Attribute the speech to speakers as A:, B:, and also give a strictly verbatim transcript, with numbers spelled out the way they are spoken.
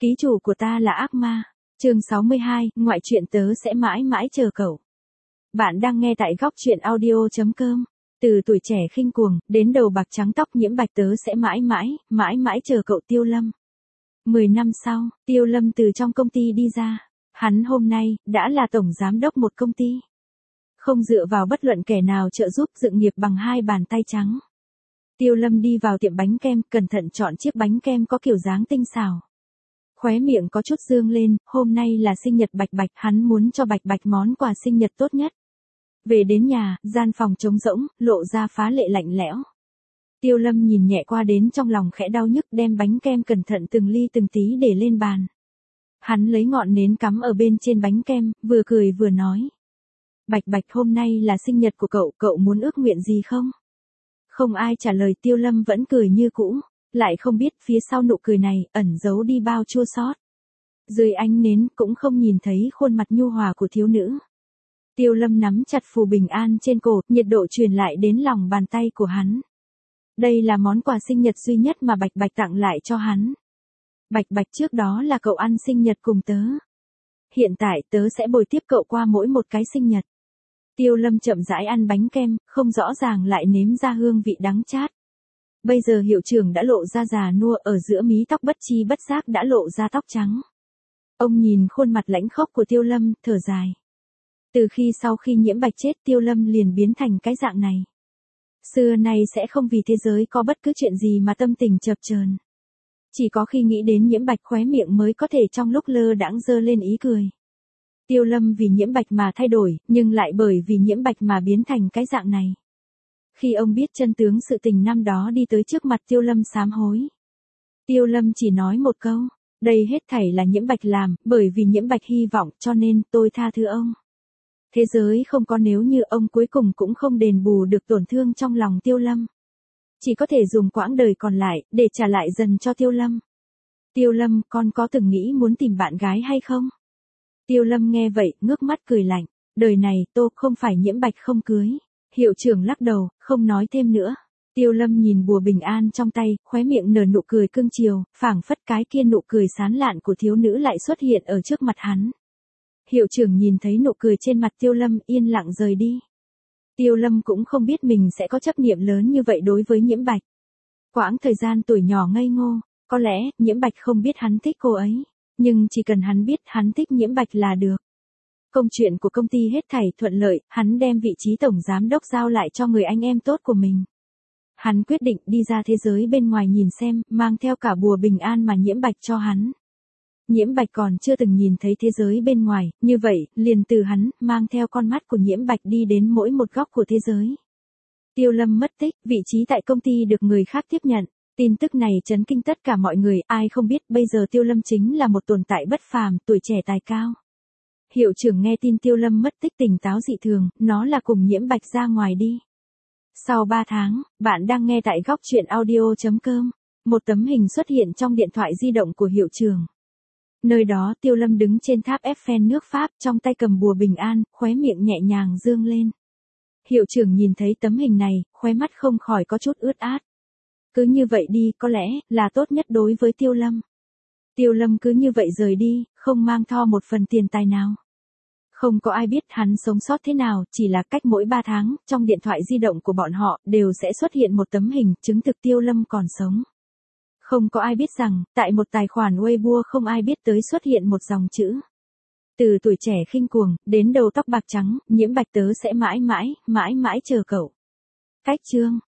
A: Ký chủ của ta là ác ma. Chương sáu mươi hai, ngoại truyện tớ sẽ mãi mãi chờ cậu. Bạn đang nghe tại góc truyện audio chấm com. Từ tuổi trẻ khinh cuồng, đến đầu bạc trắng tóc nhiễm bạch tớ sẽ mãi mãi, mãi mãi chờ cậu Tiêu Lâm. Mười năm sau, Tiêu Lâm từ trong công ty đi ra. Hắn hôm nay, đã là tổng giám đốc một công ty. Không dựa vào bất luận kẻ nào trợ giúp dựng nghiệp bằng hai bàn tay trắng. Tiêu Lâm đi vào tiệm bánh kem, cẩn thận chọn chiếc bánh kem có kiểu dáng tinh xảo. Khóe miệng có chút dương lên, hôm nay là sinh nhật Bạch Bạch, hắn muốn cho Bạch Bạch món quà sinh nhật tốt nhất. Về đến nhà, gian phòng trống rỗng, lộ ra phá lệ lạnh lẽo. Tiêu Lâm nhìn nhẹ qua đến trong lòng khẽ đau nhức, đem bánh kem cẩn thận từng ly từng tí để lên bàn. Hắn lấy ngọn nến cắm ở bên trên bánh kem, vừa cười vừa nói. Bạch Bạch, hôm nay là sinh nhật của cậu, cậu muốn ước nguyện gì không? Không ai trả lời, Tiêu Lâm vẫn cười như cũ. Lại không biết phía sau nụ cười này, ẩn giấu đi bao chua xót. Dưới ánh nến, cũng không nhìn thấy khuôn mặt nhu hòa của thiếu nữ. Tiêu Lâm nắm chặt phù bình an trên cổ, nhiệt độ truyền lại đến lòng bàn tay của hắn. Đây là món quà sinh nhật duy nhất mà Bạch Bạch tặng lại cho hắn. Bạch Bạch, trước đó là cậu ăn sinh nhật cùng tớ. Hiện tại tớ sẽ bồi tiếp cậu qua mỗi một cái sinh nhật. Tiêu Lâm chậm rãi ăn bánh kem, không rõ ràng lại nếm ra hương vị đắng chát. Bây giờ hiệu trưởng đã lộ ra già nua, ở giữa mí tóc bất chi bất giác đã lộ ra tóc trắng. Ông nhìn khuôn mặt lãnh khốc của Tiêu Lâm, thở dài. Từ khi sau khi nhiễm bạch chết, Tiêu Lâm liền biến thành cái dạng này. Xưa nay sẽ không vì thế giới có bất cứ chuyện gì mà tâm tình chập chờn. Chỉ có khi nghĩ đến nhiễm bạch khóe miệng mới có thể trong lúc lơ đãng giơ lên ý cười. Tiêu Lâm vì nhiễm bạch mà thay đổi, nhưng lại bởi vì nhiễm bạch mà biến thành cái dạng này. Khi ông biết chân tướng sự tình năm đó đi tới trước mặt Tiêu Lâm sám hối. Tiêu Lâm chỉ nói một câu, đây hết thảy là nhiễm bạch làm, bởi vì nhiễm bạch hy vọng cho nên tôi tha thứ ông. Thế giới không có nếu như, ông cuối cùng cũng không đền bù được tổn thương trong lòng Tiêu Lâm. Chỉ có thể dùng quãng đời còn lại, để trả lại dần cho Tiêu Lâm. Tiêu Lâm, con có từng nghĩ muốn tìm bạn gái hay không? Tiêu Lâm nghe vậy, ngước mắt cười lạnh, đời này, tôi không phải nhiễm bạch không cưới. Hiệu trưởng lắc đầu, không nói thêm nữa. Tiêu Lâm nhìn bùa bình an trong tay, khóe miệng nở nụ cười cưng chiều, phảng phất cái kia nụ cười sán lạn của thiếu nữ lại xuất hiện ở trước mặt hắn. Hiệu trưởng nhìn thấy nụ cười trên mặt Tiêu Lâm, yên lặng rời đi. Tiêu Lâm cũng không biết mình sẽ có chấp niệm lớn như vậy đối với nhiễm bạch. Quãng thời gian tuổi nhỏ ngây ngô, có lẽ, nhiễm bạch không biết hắn thích cô ấy. Nhưng chỉ cần hắn biết hắn thích nhiễm bạch là được. Công chuyện của công ty hết thảy thuận lợi, hắn đem vị trí tổng giám đốc giao lại cho người anh em tốt của mình. Hắn quyết định đi ra thế giới bên ngoài nhìn xem, mang theo cả bùa bình an mà nhiễm bạch cho hắn. Nhiễm bạch còn chưa từng nhìn thấy thế giới bên ngoài, như vậy, liền từ hắn, mang theo con mắt của nhiễm bạch đi đến mỗi một góc của thế giới. Tiêu Lâm mất tích, vị trí tại công ty được người khác tiếp nhận. Tin tức này chấn kinh tất cả mọi người, ai không biết bây giờ Tiêu Lâm chính là một tồn tại bất phàm, tuổi trẻ tài cao. Hiệu trưởng nghe tin Tiêu Lâm mất tích tỉnh táo dị thường, nó là cùng nhiễm bạch ra ngoài đi. Sau ba tháng, bạn đang nghe tại góc truyện audio chấm com. Một tấm hình xuất hiện trong điện thoại di động của hiệu trưởng. Nơi đó Tiêu Lâm đứng trên tháp Eiffel nước Pháp, trong tay cầm bùa bình an, khóe miệng nhẹ nhàng dương lên. Hiệu trưởng nhìn thấy tấm hình này, khóe mắt không khỏi có chút ướt át. Cứ như vậy đi, có lẽ, là tốt nhất đối với Tiêu Lâm. Tiêu Lâm cứ như vậy rời đi, không mang theo một phần tiền tài nào. Không có ai biết hắn sống sót thế nào, chỉ là cách mỗi ba tháng, trong điện thoại di động của bọn họ, đều sẽ xuất hiện một tấm hình, chứng thực Tiêu Lâm còn sống. Không có ai biết rằng, tại một tài khoản Weibo không ai biết tới xuất hiện một dòng chữ. Từ tuổi trẻ khinh cuồng, đến đầu tóc bạc trắng, nhiễm bạch tớ sẽ mãi mãi, mãi mãi chờ cậu. Cách chương.